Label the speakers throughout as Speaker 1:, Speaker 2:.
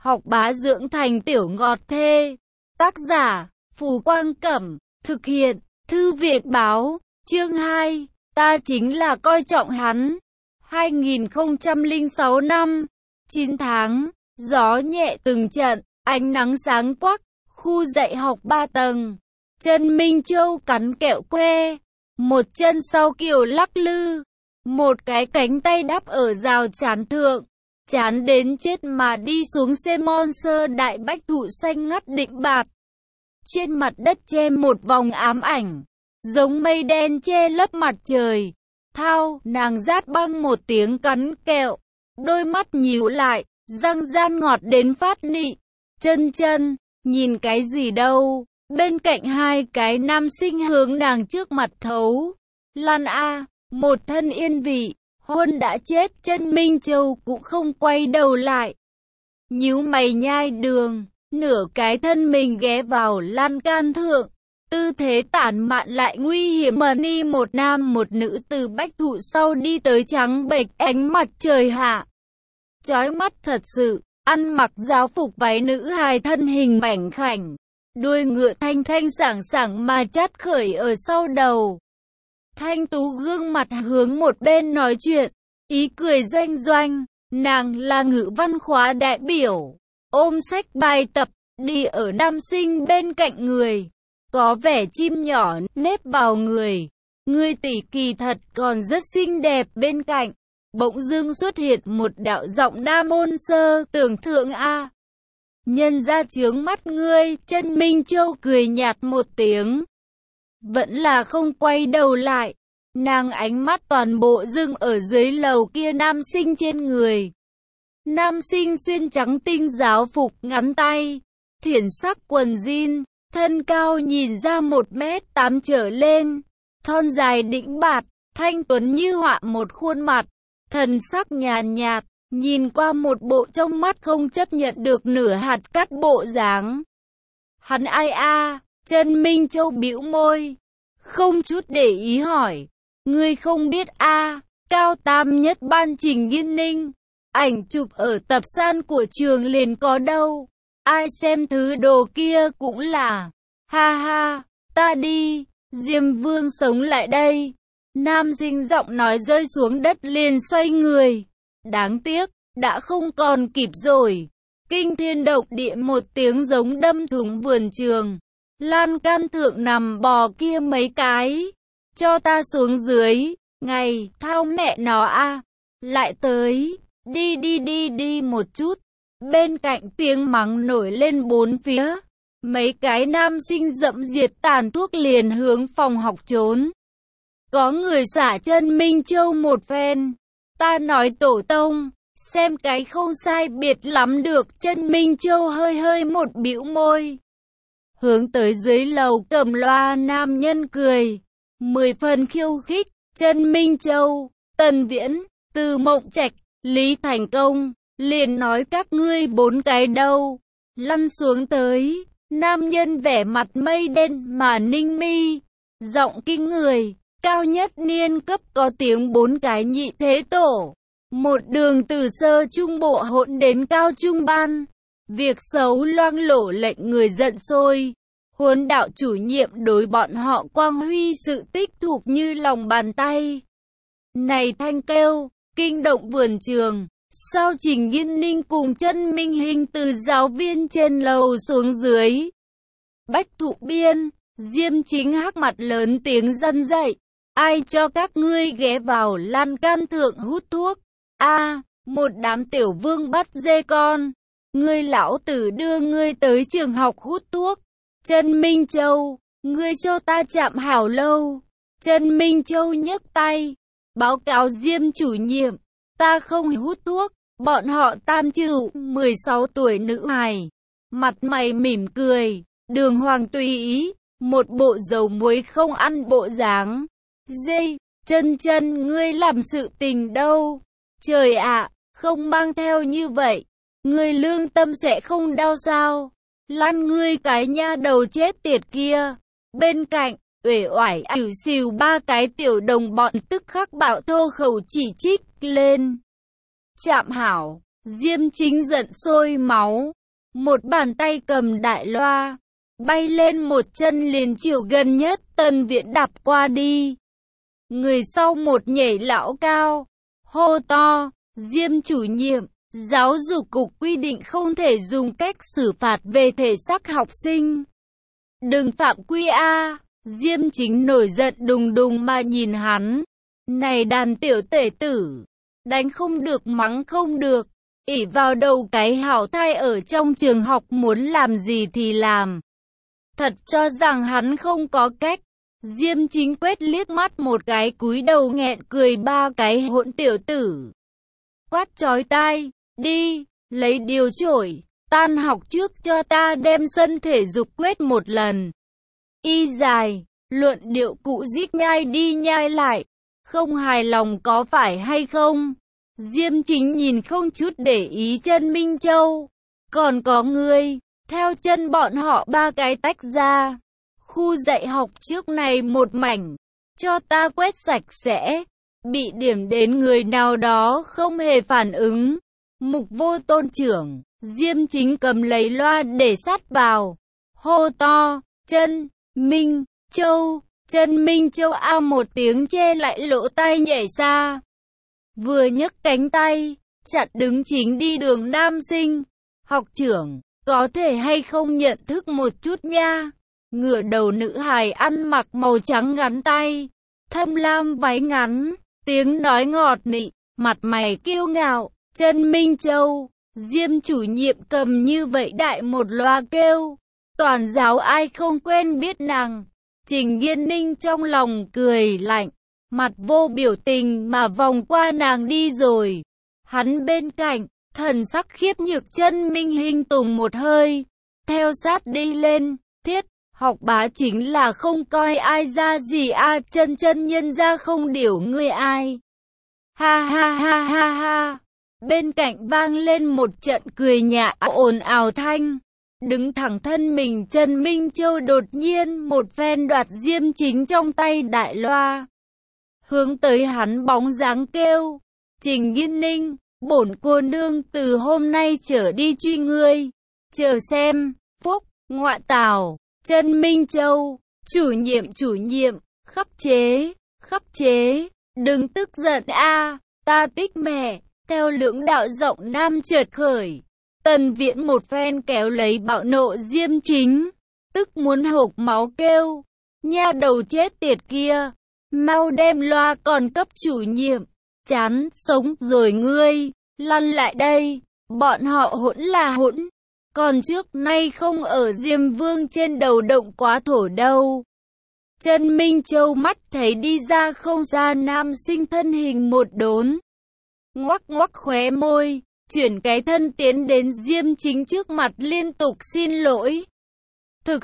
Speaker 1: học bá dưỡng thành tiểu ngọt thê. Tác giả, Phù Quang Cẩm, thực hiện, Thư viện báo, chương 2, ta chính là coi trọng hắn. 2006 năm, 9 tháng, gió nhẹ từng trận, ánh nắng sáng quắc, khu dạy học 3 tầng. Chân Minh Châu cắn kẹo que, một chân sau kiểu lắc lư, một cái cánh tay đắp ở rào chắn thượng, chán đến chết mà đi xuống xe Monster đại bách thụ xanh ngắt Định Bạt. Trên mặt đất che một vòng ám ảnh, giống mây đen che lấp mặt trời. Thao, nàng rát băng một tiếng cắn kẹo, đôi mắt nhíu lại, răng gian ngọt đến phát nị. Chân, nhìn cái gì đâu? Bên cạnh hai cái nam sinh hướng nàng trước mặt thấu. Lan a, một thân yên vị, hôn đã chết. Chân Minh Châu cũng không quay đầu lại, nhíu mày nhai đường, nửa cái thân mình ghé vào lan can thượng, tư thế tản mạn lại nguy hiểm. Ni một nam một nữ từ bách thụ sau đi tới, trắng bệch ánh mặt trời hạ, chói mắt thật sự. Ăn mặc giáo phục váy nữ hài, thân hình mảnh khảnh, đuôi ngựa thanh thanh sảng sảng mà chát khởi ở sau đầu. Thanh tú gương mặt hướng một bên nói chuyện, ý cười doanh doanh. Nàng là ngữ văn khóa đại biểu, ôm sách bài tập, đi ở nam sinh bên cạnh người, có vẻ chim nhỏ nếp vào người. Người tỷ kỳ thật còn rất xinh đẹp. Bên cạnh, bỗng dưng xuất hiện một đạo giọng nam ôn sơ, tưởng thượng a. Nhân ra chướng mắt ngươi. Chân Minh Châu cười nhạt một tiếng, vẫn là không quay đầu lại. Nàng ánh mắt toàn bộ dừng ở dưới lầu kia nam sinh trên người. Nam sinh xuyên trắng tinh giáo phục ngắn tay, thiển sắc quần jean, thân cao nhìn ra 1m8 trở lên, thon dài đĩnh bạt, thanh tuấn như họa một khuôn mặt, thần sắc nhàn nhạt, nhìn qua một bộ trong mắt không chấp nhận được nửa hạt cát bộ dáng. Hắn ai a? Chân Minh Châu bĩu môi, không chút để ý hỏi. Ngươi không biết a? Cao tam nhất ban Trình Nghiên Ninh, ảnh chụp ở tập san của trường liền có đâu. Ai xem thứ đồ kia cũng là. Ha ha, ta đi. Diêm Vương sống lại đây. Nam sinh giọng nói rơi xuống đất liền xoay người. Đáng tiếc, đã không còn kịp rồi. Kinh thiên động địa một tiếng giống đâm thủng vườn trường. Lan can thượng nằm bò kia mấy cái. Cho ta xuống dưới. Ngày, thao mẹ nó a. Lại tới. Đi một chút. Bên cạnh tiếng mắng nổi lên bốn phía. Mấy cái nam sinh dẫm diệt tàn thuốc liền hướng phòng học trốn. Có người xả Chân Minh Châu một phen. Ta nói tổ tông, xem cái không sai biệt lắm được. Chân Minh Châu hơi một bĩu môi, hướng tới dưới lầu cầm loa nam nhân cười, 10 phần khiêu khích. Chân Minh Châu, Tần Viễn, Từ Mộng Trạch, Lý Thành Công, liền nói các ngươi 4 cái đâu. Lăn xuống tới. Nam nhân vẻ mặt mây đen mà ninh mi, giọng kinh người, cao nhất niên cấp có tiếng 4 cái nhị thế tổ. Một đường từ sơ trung bộ hỗn đến cao trung ban. Việc xấu loang lổ lệnh người giận sôi. Huấn đạo chủ nhiệm đối bọn họ quang huy sự tích thuộc như lòng bàn tay. Này thanh kêu, kinh động vườn trường. Sau Trình Nghiên Ninh cùng Chân Minh Hình từ giáo viên trên lầu xuống dưới. Bách thụ biên, Diêm Chính hắc mặt lớn tiếng răn dậy. Ai cho các ngươi ghé vào lan can thượng hút thuốc? A, một đám tiểu vương bắt dê con. Ngươi lão tử đưa ngươi tới trường học hút thuốc. Chân Minh Châu, ngươi cho ta chạm hảo lâu. Chân Minh Châu nhấc tay, báo cáo Diêm chủ nhiệm. Ta không hút thuốc. Bọn họ tam trừ 16 tuổi nữ hài, mặt mày mỉm cười, đường hoàng tùy ý, một bộ dầu muối không ăn bộ dáng. Dê, chân ngươi làm sự tình đâu? Trời ạ, không mang theo như vậy, ngươi lương tâm sẽ không đau sao? Lăn ngươi cái nha đầu chết tiệt kia. Bên cạnh, uể oải ỉu xìu 3 cái tiểu đồng bọn tức khắc bạo thô khẩu chỉ trích lên. Chạm hảo, Diêm Chính giận sôi máu. Một bàn tay cầm đại loa, bay lên một chân liền chiều gần nhất Tân Viễn đạp qua đi. Người sau một nhảy lão cao, hô to, Diêm chủ nhiệm, giáo dục cục quy định không thể dùng cách xử phạt về thể xác học sinh. Đừng phạm quy a. Diêm Chính nổi giận đùng đùng mà nhìn hắn. Này đàn tiểu tể tử, đánh không được mắng không được, ỷ vào đầu cái hảo thai ở trong trường học muốn làm gì thì làm. Thật cho rằng hắn không có cách. Diêm Chính quét liếc mắt một cái cúi đầu nghẹn cười ba cái hỗn tiểu tử. Quát chói tai, đi, lấy điều chổi, tan học trước cho ta đem sân thể dục quét một lần. Y dài, luận điệu cụ rít nhai đi nhai lại, không hài lòng có phải hay không? Diêm Chính nhìn không chút để ý chân Minh Châu. Còn có người, theo chân bọn họ ba cái tách ra. Khu dạy học trước này một mảnh, cho ta quét sạch sẽ. Bị điểm đến người nào đó không hề phản ứng. Mục Vô Tôn trưởng, Diêm Chính cầm lấy loa để sát vào. Hô to, chân Minh Châu, chân Minh Châu a một tiếng che lại lỗ tai nhảy xa. Vừa nhấc cánh tay, chặn đứng chính đi đường nam sinh. Học trưởng, có thể hay không nhận thức một chút nha. Ngửa đầu nữ hài ăn mặc màu trắng ngắn tay, thâm lam váy ngắn, tiếng nói ngọt nị, mặt mày kiêu ngạo. Chân Minh Châu, Diêm chủ nhiệm cầm như vậy đại một loa kêu. Toàn giáo ai không quen biết nàng. Trình Nghiên Ninh trong lòng cười lạnh, mặt vô biểu tình mà vòng qua nàng đi rồi. Hắn bên cạnh, thần sắc khiếp nhược. Chân Minh Hinh tùng một hơi, theo sát đi lên. Thiết, học bá chính là không coi ai ra gì a. Chân chân nhân ra không điểu ngươi ai. Ha ha ha ha ha. Bên cạnh vang lên một trận cười nhạo ồn ào thanh. Đứng thẳng thân mình Trần Minh Châu đột nhiên một phen đoạt Diêm Chính trong tay đại loa. Hướng tới hắn bóng dáng kêu, Trình Nghiên Ninh, bổn cô nương từ hôm nay trở đi truy ngươi. Chờ xem, phúc, ngoại tảo, Trần Minh Châu, chủ nhiệm, khắc chế, đừng tức giận a, ta tích mẹ. Theo lưỡng đạo giọng nam chợt khởi, Tần Viễn một phen kéo lấy bạo nộ Diêm Chính, tức muốn hộc máu kêu, nha đầu chết tiệt kia, mau đem loa còn cấp chủ nhiệm, chán sống rồi ngươi, lăn lại đây, bọn họ hỗn là hỗn, còn trước nay không ở Diêm Vương trên đầu động quá thổ đâu. Trần Minh Châu mắt thấy đi ra không ra nam sinh thân hình một đốn, ngoắc ngoắc khóe môi, chuyển cái thân tiến đến Diêm Chính trước mặt liên tục xin lỗi. Thực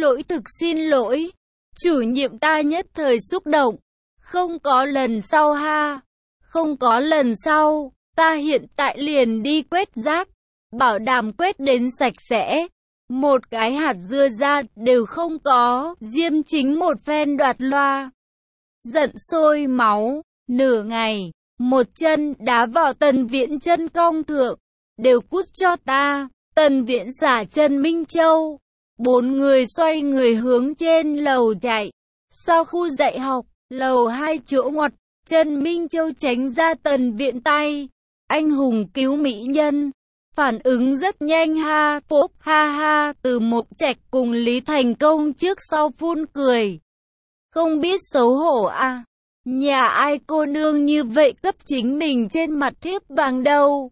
Speaker 1: xin lỗi. Chủ nhiệm ta nhất thời xúc động. Không có lần sau ha. Không có lần sau. Ta hiện tại liền đi quét rác. Bảo đảm quét đến sạch sẽ. Một cái hạt dưa ra đều không có. Diêm Chính một phen đoạt loa. Giận sôi máu. Nửa ngày. Một chân đá vào Tần Viễn chân cong thượng. Đều cút cho ta. Tần Viễn xả Trần Minh Châu. Bốn người xoay người hướng trên lầu chạy. Sau khu dạy học, lầu 2 chỗ ngoặt, Trần Minh Châu tránh ra Tần Viễn tay. Anh hùng cứu mỹ nhân. Phản ứng rất nhanh ha. Phúc ha ha. Từ Mộc Trạch cùng Lý Thành Công trước sau phun cười. Không biết xấu hổ à. Nhà ai cô nương như vậy cấp chính mình trên mặt thiếp vàng đâu.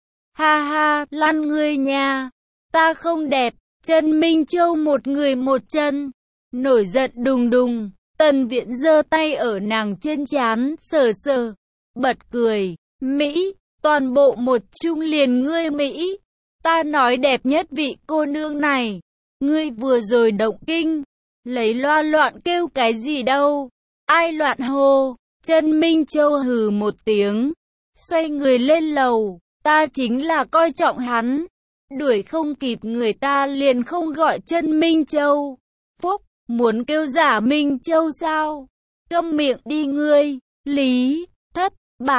Speaker 1: Ha ha, lăn ngươi nha. Ta không đẹp. Trần Minh Châu một người một chân. Nổi giận đùng đùng. Tần Viễn giơ tay ở nàng trên trán, sờ sờ. Bật cười. Mỹ, toàn bộ một trung liền ngươi Mỹ. Ta nói đẹp nhất vị cô nương này. Ngươi vừa rồi động kinh. Lấy loa loạn kêu cái gì đâu. Ai loạn hô. Trần Minh Châu hừ một tiếng. Xoay người lên lầu. Ta chính là coi trọng hắn. Đuổi không kịp người ta liền không gọi Trần Minh Châu. Phúc, muốn kêu giả Minh Châu sao? Câm miệng đi ngươi. Lý, thất bại.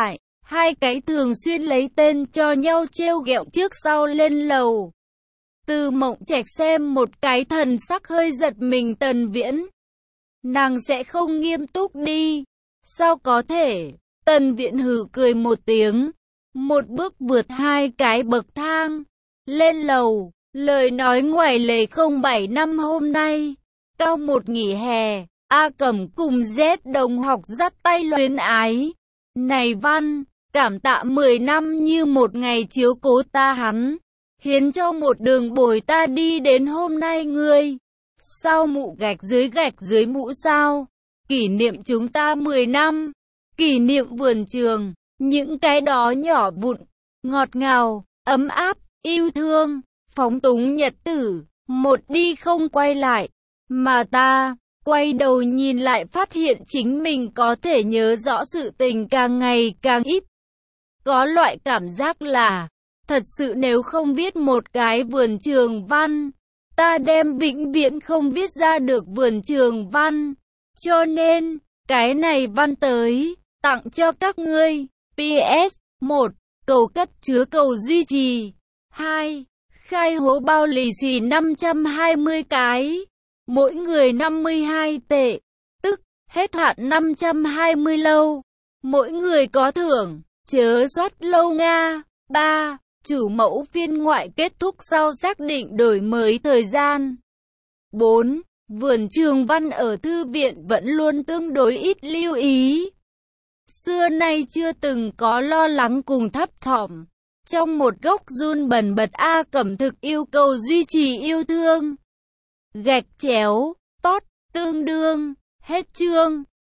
Speaker 1: Hai cái thường xuyên lấy tên cho nhau trêu ghẹo trước sau lên lầu. Từ Mộng Trạch xem một cái thần sắc hơi giật mình Tần Viễn. Nàng sẽ không nghiêm túc đi. Sao có thể? Tần Viễn hừ cười một tiếng. Một bước vượt hai cái bậc thang. Lên lầu. Lời nói ngoài lề 07 năm hôm nay. Cao một nghỉ hè. A Cẩm cùng Z đồng học dắt tay luyến ái. Này Văn, cảm tạ 10 năm như một ngày chiếu cố ta hắn. Hiến cho một đường bồi ta đi đến hôm nay ngươi. Sao mụ gạch dưới mũ sao? Kỷ niệm chúng ta 10 năm. Kỷ niệm vườn trường. Những cái đó nhỏ vụn, ngọt ngào, ấm áp, yêu thương, phóng túng nhật tử. Một đi không quay lại. Mà ta quay đầu nhìn lại phát hiện chính mình có thể nhớ rõ sự tình càng ngày càng ít. Có loại cảm giác là, thật sự nếu không viết một cái vườn trường văn, ta đem vĩnh viễn không viết ra được vườn trường văn. Cho nên, cái này văn tới, tặng cho các ngươi. PS 1. Cầu cất chứa cầu duy trì. 2. Khai hố bao lì xì 520 cái. Mỗi người 52 tệ. Tức, hết hạn 520 lâu. Mỗi người có thưởng. Chớ soát lâu Nga. 3. Chủ mẫu phiên ngoại kết thúc sau xác định đổi mới thời gian. 4. Vườn trường văn ở thư viện vẫn luôn tương đối ít lưu ý. Xưa nay chưa từng có lo lắng cùng thấp thỏm. Trong một góc run bần bật A Cẩm thực yêu cầu duy trì yêu thương. Gạch chéo, tốt, tương đương, hết chương.